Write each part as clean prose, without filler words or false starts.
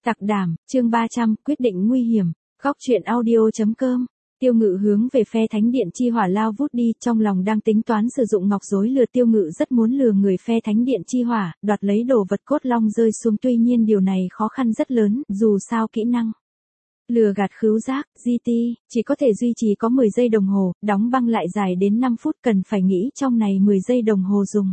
Tặc đảm, chương 300, quyết định nguy hiểm. Góc truyện audio.com. Tiêu Ngự hướng về phe thánh điện chi hỏa lao vút đi, trong lòng đang tính toán sử dụng ngọc rối lừa. Tiêu Ngự rất muốn lừa người phe thánh điện chi hỏa, đoạt lấy đồ vật cốt long rơi xuống, tuy nhiên điều này khó khăn rất lớn, dù sao kỹ năng lừa gạt khứu giác, GT, chỉ có thể duy trì có 10 giây đồng hồ, đóng băng lại dài đến 5 phút, cần phải nghĩ trong này 10 giây đồng hồ dùng.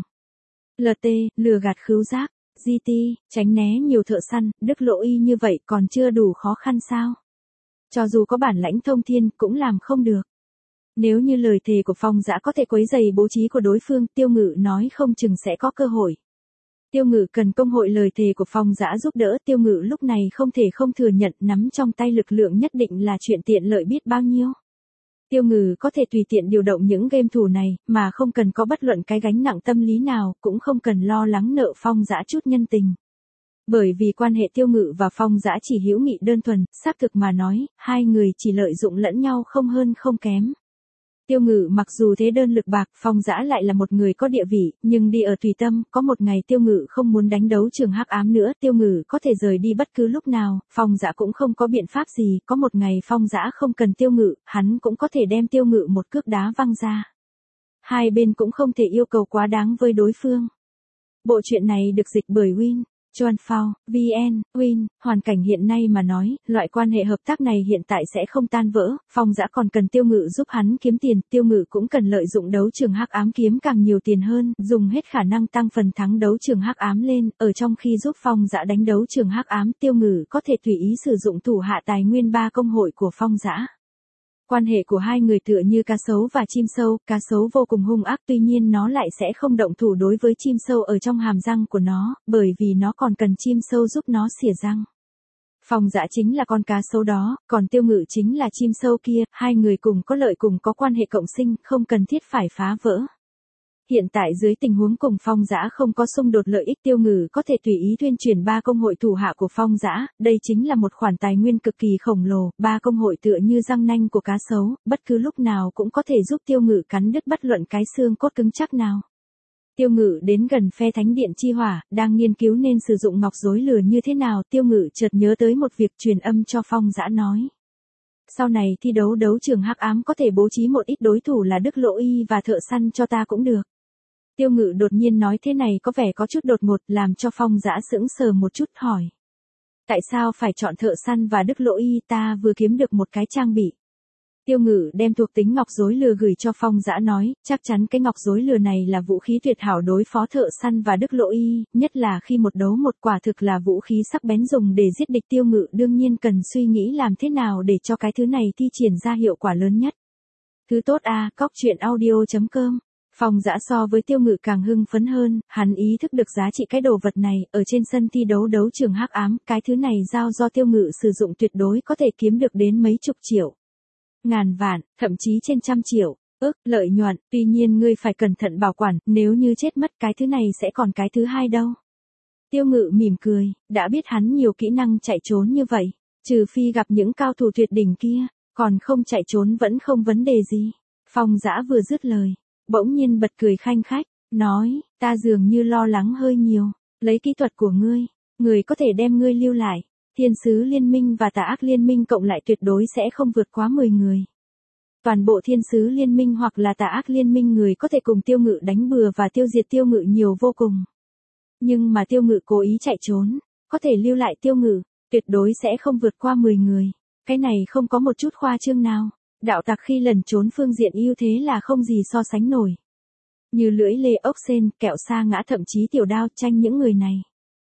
LT, lừa gạt khứu giác, GT, tránh né nhiều thợ săn, Đức Lộ Y như vậy còn chưa đủ khó khăn sao? Cho dù có bản lãnh thông thiên cũng làm không được. Nếu như lời thề của Phong Dã có thể quấy rầy bố trí của đối phương, Tiêu Ngự nói không chừng sẽ có cơ hội. Tiêu Ngự cần công hội lời thề của Phong Dã giúp đỡ. Tiêu Ngự lúc này không thể không thừa nhận nắm trong tay lực lượng nhất định là chuyện tiện lợi biết bao nhiêu. Tiêu Ngự có thể tùy tiện điều động những game thủ này, mà không cần có bất luận cái gánh nặng tâm lý nào, cũng không cần lo lắng nợ Phong Dã chút nhân tình. Bởi vì quan hệ Tiêu Ngự và Phong Dã chỉ hữu nghị đơn thuần, xác thực mà nói, hai người chỉ lợi dụng lẫn nhau không hơn không kém. Tiêu Ngự mặc dù thế đơn lực bạc, Phong Dã lại là một người có địa vị, nhưng đi ở tùy tâm, có một ngày Tiêu Ngự không muốn đánh đấu trường hắc ám nữa, Tiêu Ngự có thể rời đi bất cứ lúc nào, Phong Dã cũng không có biện pháp gì, có một ngày Phong Dã không cần Tiêu Ngự, hắn cũng có thể đem Tiêu Ngự một cước đá văng ra. Hai bên cũng không thể yêu cầu quá đáng với đối phương. Bộ truyện này được dịch bởi Win. Chuan Phao, VN, Win, hoàn cảnh hiện nay mà nói, loại quan hệ hợp tác này hiện tại sẽ không tan vỡ, Phong Dã còn cần Tiêu Ngự giúp hắn kiếm tiền, Tiêu Ngự cũng cần lợi dụng đấu trường hắc ám kiếm càng nhiều tiền hơn, dùng hết khả năng tăng phần thắng đấu trường hắc ám lên, ở trong khi giúp Phong Dã đánh đấu trường hắc ám, Tiêu Ngự có thể tùy ý sử dụng thủ hạ tài nguyên 3 công hội của Phong Dã. Quan hệ của hai người tựa như cá sấu và chim sâu, cá sấu vô cùng hung ác, tuy nhiên nó lại sẽ không động thủ đối với chim sâu ở trong hàm răng của nó, bởi vì nó còn cần chim sâu giúp nó xỉa răng. Phong Dã chính là con cá sấu đó, còn Tiêu Ngự chính là chim sâu kia, hai người cùng có lợi cùng có quan hệ cộng sinh, không cần thiết phải phá vỡ. Hiện tại dưới tình huống cùng Phong Dã không có xung đột lợi ích, Tiêu Ngự có thể tùy ý tuyên truyền 3 công hội thủ hạ của Phong Dã, đây chính là một khoản tài nguyên cực kỳ khổng lồ, 3 công hội tựa như răng nanh của cá sấu, bất cứ lúc nào cũng có thể giúp Tiêu Ngự cắn đứt bất luận cái xương cốt cứng chắc nào. Tiêu Ngự đến gần phe thánh điện chi hỏa, đang nghiên cứu nên sử dụng ngọc rối lừa như thế nào, Tiêu Ngự chợt nhớ tới một việc, truyền âm cho Phong Dã nói. Sau này thi đấu đấu trường hắc ám có thể bố trí một ít đối thủ là Đức Lộ Y và thợ săn cho ta cũng được. Tiêu Ngự đột nhiên nói thế này có vẻ có chút đột ngột, làm cho Phong Dã sững sờ một chút, hỏi. Tại sao phải chọn thợ săn và Đức Lộ Y, ta vừa kiếm được một cái trang bị. Tiêu Ngự đem thuộc tính ngọc rối lừa gửi cho Phong Dã nói, chắc chắn cái ngọc rối lừa này là vũ khí tuyệt hảo đối phó thợ săn và Đức Lộ Y, nhất là khi một đấu một, quả thực là vũ khí sắc bén dùng để giết địch. Tiêu Ngự đương nhiên cần suy nghĩ làm thế nào để cho cái thứ này thi triển ra hiệu quả lớn nhất. Thứ tốt a, Góc truyện audio.com. Phong Dã so với Tiêu Ngự càng hưng phấn hơn, hắn ý thức được giá trị cái đồ vật này, ở trên sân thi đấu đấu trường hắc ám, cái thứ này giao do Tiêu Ngự sử dụng tuyệt đối có thể kiếm được đến mấy chục triệu. Ngàn vạn, thậm chí trên trăm triệu, lợi nhuận, tuy nhiên ngươi phải cẩn thận bảo quản, nếu như chết mất cái thứ này sẽ còn cái thứ hai đâu. Tiêu Ngự mỉm cười, đã biết hắn nhiều kỹ năng chạy trốn như vậy, trừ phi gặp những cao thủ tuyệt đỉnh kia, còn không chạy trốn vẫn không vấn đề gì. Phong Dã vừa dứt lời, bỗng nhiên bật cười khanh khách, nói, ta dường như lo lắng hơi nhiều, lấy kỹ thuật của ngươi, người có thể đem ngươi lưu lại. Thiên sứ liên minh và tà ác liên minh cộng lại tuyệt đối sẽ không vượt quá 10 người. Toàn bộ thiên sứ liên minh hoặc là tà ác liên minh người có thể cùng Tiêu Ngự đánh bừa và tiêu diệt Tiêu Ngự nhiều vô cùng. Nhưng mà Tiêu Ngự cố ý chạy trốn, có thể lưu lại Tiêu Ngự, tuyệt đối sẽ không vượt qua 10 người. Cái này không có một chút khoa trương nào. Đạo tặc khi lẩn trốn phương diện ưu thế là không gì so sánh nổi. Như lưỡi lê ốc sên, kẹo sa ngã, thậm chí tiểu đao tranh những người này.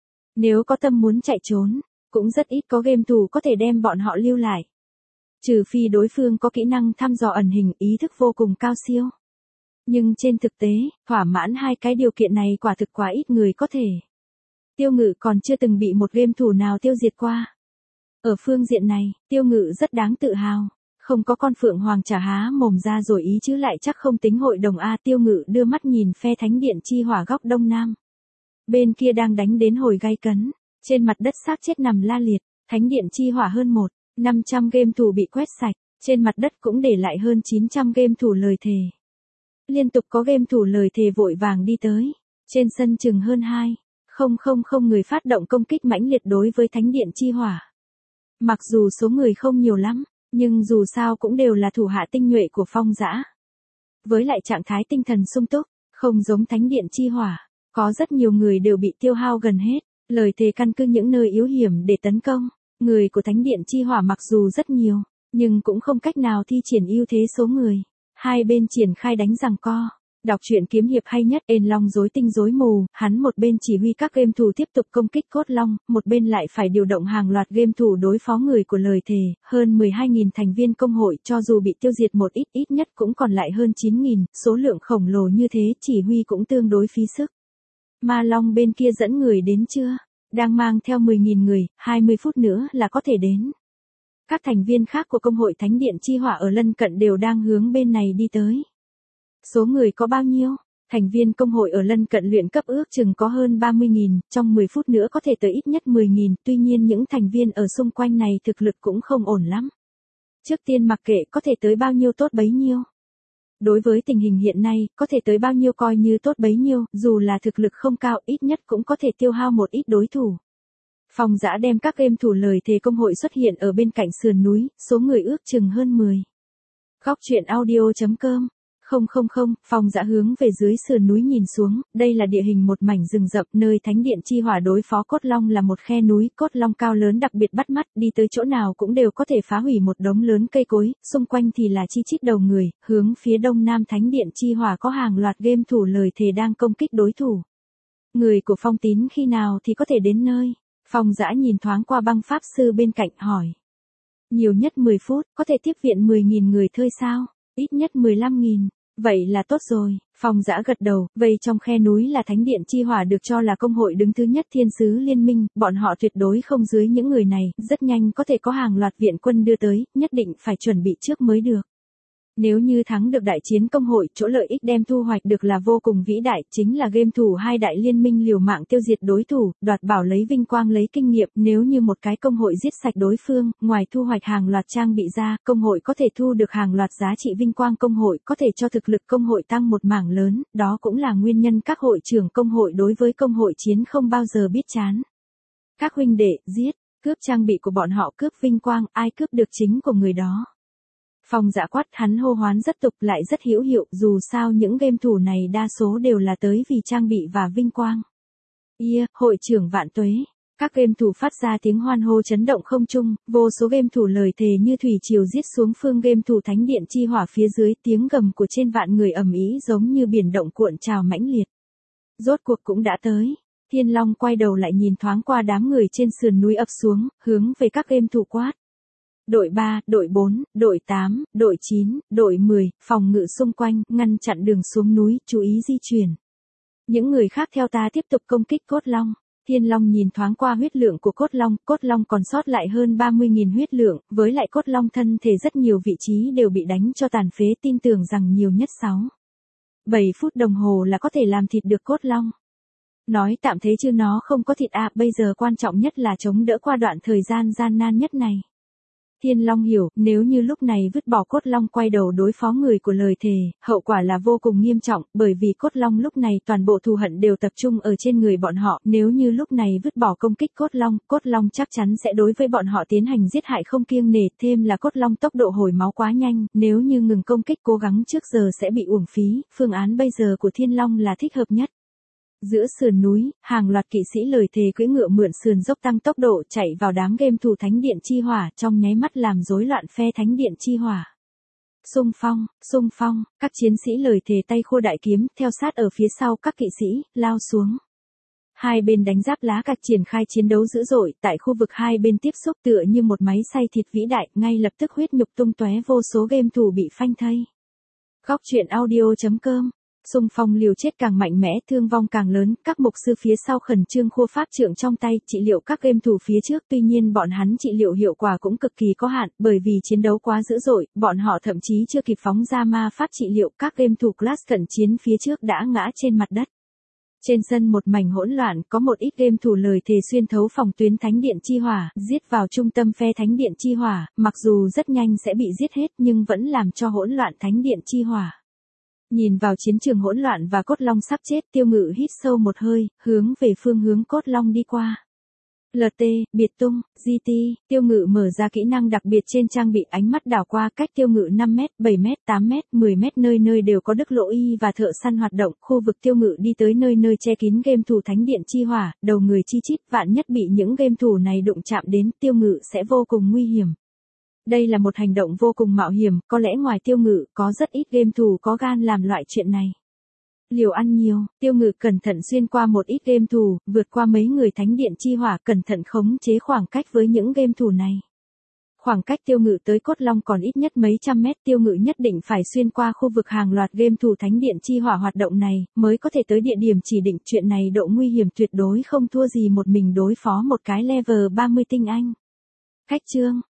Nếu có tâm muốn chạy trốn, cũng rất ít có game thủ có thể đem bọn họ lưu lại. Trừ phi đối phương có kỹ năng thăm dò ẩn hình, ý thức vô cùng cao siêu. Nhưng trên thực tế, thỏa mãn hai cái điều kiện này quả thực quá ít người có thể. Tiêu Ngự còn chưa từng bị một game thủ nào tiêu diệt qua. Ở phương diện này, Tiêu Ngự rất đáng tự hào. Không có con phượng hoàng trả há mồm ra rồi ý chứ lại chắc không tính hội đồng a. Tiêu Ngự đưa mắt nhìn phe thánh điện chi hỏa góc đông nam. Bên kia đang đánh đến hồi gay cấn. Trên mặt đất xác chết nằm la liệt, thánh điện chi hỏa hơn 1.500 game thủ bị quét sạch, trên mặt đất cũng để lại hơn 900 game thủ lời thề. Liên tục có game thủ lời thề vội vàng đi tới, trên sân chừng hơn 2 không người phát động công kích mãnh liệt đối với thánh điện chi hỏa. Mặc dù số người không nhiều lắm, nhưng dù sao cũng đều là thủ hạ tinh nhuệ của Phong Dã. Với lại trạng thái tinh thần sung túc, không giống thánh điện chi hỏa, có rất nhiều người đều bị tiêu hao gần hết, lời thề căn cứ những nơi yếu hiểm để tấn công. Người của thánh điện chi hỏa mặc dù rất nhiều, nhưng cũng không cách nào thi triển ưu thế số người. Hai bên triển khai đánh giằng co. Đọc truyện kiếm hiệp hay nhất, ên long rối tinh rối mù, hắn một bên chỉ huy các game thủ tiếp tục công kích cốt long, một bên lại phải điều động hàng loạt game thủ đối phó người của lời thề, hơn 12.000 thành viên công hội cho dù bị tiêu diệt một ít, ít nhất cũng còn lại hơn 9.000, số lượng khổng lồ như thế chỉ huy cũng tương đối phí sức. Ma Long bên kia dẫn người đến chưa? Đang mang theo 10.000 người, 20 phút nữa là có thể đến. Các thành viên khác của công hội Thánh Điện Chi Hỏa ở lân cận đều đang hướng bên này đi tới. Số người có bao nhiêu? Thành viên công hội ở lân cận luyện cấp ước chừng có hơn 30.000, trong 10 phút nữa có thể tới ít nhất 10.000, tuy nhiên những thành viên ở xung quanh này thực lực cũng không ổn lắm. Trước tiên mặc kệ có thể tới bao nhiêu tốt bấy nhiêu. Đối với tình hình hiện nay, có thể tới bao nhiêu coi như tốt bấy nhiêu, dù là thực lực không cao, ít nhất cũng có thể tiêu hao một ít đối thủ. Phong Dã đem các game thủ lời thề công hội xuất hiện ở bên cạnh sườn núi, số người ước chừng hơn 10. Góc truyện audio.com. Phong Dã hướng về dưới sườn núi nhìn xuống, đây là địa hình một mảnh rừng rậm, nơi thánh điện chi hỏa đối phó cốt long là một khe núi, cốt long cao lớn đặc biệt bắt mắt, đi tới chỗ nào cũng đều có thể phá hủy một đống lớn cây cối, xung quanh thì là chi chít đầu người, hướng phía đông nam thánh điện chi hỏa có hàng loạt game thủ lời thề đang công kích đối thủ. Người của Phong Tín khi nào thì có thể đến nơi? Phong Dã nhìn thoáng qua băng pháp sư bên cạnh hỏi. Nhiều nhất 10 phút, có thể tiếp viện 10.000 người thôi sao? Ít nhất 15.000. Vậy là tốt rồi, Phong Dã gật đầu, vây trong khe núi là thánh điện chi hỏa được cho là công hội đứng thứ nhất thiên sứ liên minh, bọn họ tuyệt đối không dưới những người này, rất nhanh có thể có hàng loạt viện quân đưa tới, nhất định phải chuẩn bị trước mới được. Nếu như thắng được đại chiến công hội, chỗ lợi ích đem thu hoạch được là vô cùng vĩ đại, chính là game thủ hai đại liên minh liều mạng tiêu diệt đối thủ, đoạt bảo lấy vinh quang lấy kinh nghiệm, nếu như một cái công hội giết sạch đối phương, ngoài thu hoạch hàng loạt trang bị ra, công hội có thể thu được hàng loạt giá trị vinh quang công hội, có thể cho thực lực công hội tăng một mảng lớn, đó cũng là nguyên nhân các hội trưởng công hội đối với công hội chiến không bao giờ biết chán. Các huynh đệ, giết, cướp trang bị của bọn họ, cướp vinh quang, ai cướp được chính của người đó. Phong Dã quát, hắn hô hoán rất tục lại rất hữu hiệu, dù sao những game thủ này đa số đều là tới vì trang bị và vinh quang. Hội trưởng vạn tuế. Các game thủ phát ra tiếng hoan hô chấn động không trung, vô số game thủ lời thề như thủy triều giết xuống phương game thủ thánh điện chi hỏa phía dưới, tiếng gầm của trên vạn người ầm ĩ giống như biển động cuộn trào mãnh liệt. Rốt cuộc cũng đã tới. Thiên Long quay đầu lại nhìn thoáng qua đám người trên sườn núi ập xuống, hướng về các game thủ quát. Đội 3, đội 4, đội 8, đội 9, đội 10, phòng ngự xung quanh, ngăn chặn đường xuống núi, chú ý di chuyển. Những người khác theo ta tiếp tục công kích cốt long. Thiên Long nhìn thoáng qua huyết lượng của cốt long còn sót lại hơn 30.000 huyết lượng, với lại cốt long thân thể rất nhiều vị trí đều bị đánh cho tàn phế, tin tưởng rằng nhiều nhất 7 phút đồng hồ là có thể làm thịt được cốt long. Nói tạm thế chứ nó không có thịt bây giờ quan trọng nhất là chống đỡ qua đoạn thời gian gian nan nhất này. Thiên Long hiểu, nếu như lúc này vứt bỏ cốt long quay đầu đối phó người của lời thề, hậu quả là vô cùng nghiêm trọng, bởi vì cốt long lúc này toàn bộ thù hận đều tập trung ở trên người bọn họ, nếu như lúc này vứt bỏ công kích cốt long chắc chắn sẽ đối với bọn họ tiến hành giết hại không kiêng nể, thêm là cốt long tốc độ hồi máu quá nhanh, nếu như ngừng công kích cố gắng trước giờ sẽ bị uổng phí, phương án bây giờ của Thiên Long là thích hợp nhất. Giữa sườn núi, hàng loạt kỵ sĩ lời thề cưỡi ngựa mượn sườn dốc tăng tốc độ chạy vào đám game thủ thánh điện chi hỏa, trong nháy mắt làm rối loạn phe thánh điện chi hỏa. Xung phong, các chiến sĩ lời thề tay khua đại kiếm, theo sát ở phía sau các kỵ sĩ, lao xuống. Hai bên đánh giáp lá cạch triển khai chiến đấu dữ dội, tại khu vực hai bên tiếp xúc tựa như một máy xay thịt vĩ đại, ngay lập tức huyết nhục tung tóe, vô số game thủ bị phanh thây. Góc truyện audio.com. Xung phong liều chết càng mạnh mẽ, thương vong càng lớn, các mục sư phía sau khẩn trương khua pháp trượng trong tay, trị liệu các game thủ phía trước, tuy nhiên bọn hắn trị liệu hiệu quả cũng cực kỳ có hạn, bởi vì chiến đấu quá dữ dội, bọn họ thậm chí chưa kịp phóng ra ma pháp trị liệu, các game thủ class cận chiến phía trước đã ngã trên mặt đất. Trên sân một mảnh hỗn loạn, có một ít game thủ lời thề xuyên thấu phòng tuyến thánh điện chi hỏa, giết vào trung tâm phe thánh điện chi hỏa, mặc dù rất nhanh sẽ bị giết hết nhưng vẫn làm cho hỗn loạn thánh điện chi hỏa. Nhìn vào chiến trường hỗn loạn và cốt long sắp chết, Tiêu Ngự hít sâu một hơi, hướng về phương hướng cốt long đi qua. LT, biệt tung, GT, Tiêu Ngự mở ra kỹ năng đặc biệt trên trang bị, ánh mắt đảo qua cách Tiêu Ngự 5m, 7m, 8m, 10m, nơi nơi đều có Đức Lỗ Y và thợ săn hoạt động, khu vực Tiêu Ngự đi tới nơi nơi che kín game thủ thánh điện chi hỏa, đầu người chi chít, vạn nhất bị những game thủ này đụng chạm đến, Tiêu Ngự sẽ vô cùng nguy hiểm. Đây là một hành động vô cùng mạo hiểm, có lẽ ngoài Tiêu Ngự, có rất ít game thủ có gan làm loại chuyện này. Liều ăn nhiều, Tiêu Ngự cẩn thận xuyên qua một ít game thủ, vượt qua mấy người thánh điện chi hỏa, cẩn thận khống chế khoảng cách với những game thủ này. Khoảng cách Tiêu Ngự tới cốt long còn ít nhất mấy trăm mét, Tiêu Ngự nhất định phải xuyên qua khu vực hàng loạt game thủ thánh điện chi hỏa hoạt động này, mới có thể tới địa điểm chỉ định. Chuyện này độ nguy hiểm tuyệt đối không thua gì một mình đối phó một cái level 30 tinh anh. Khách chương,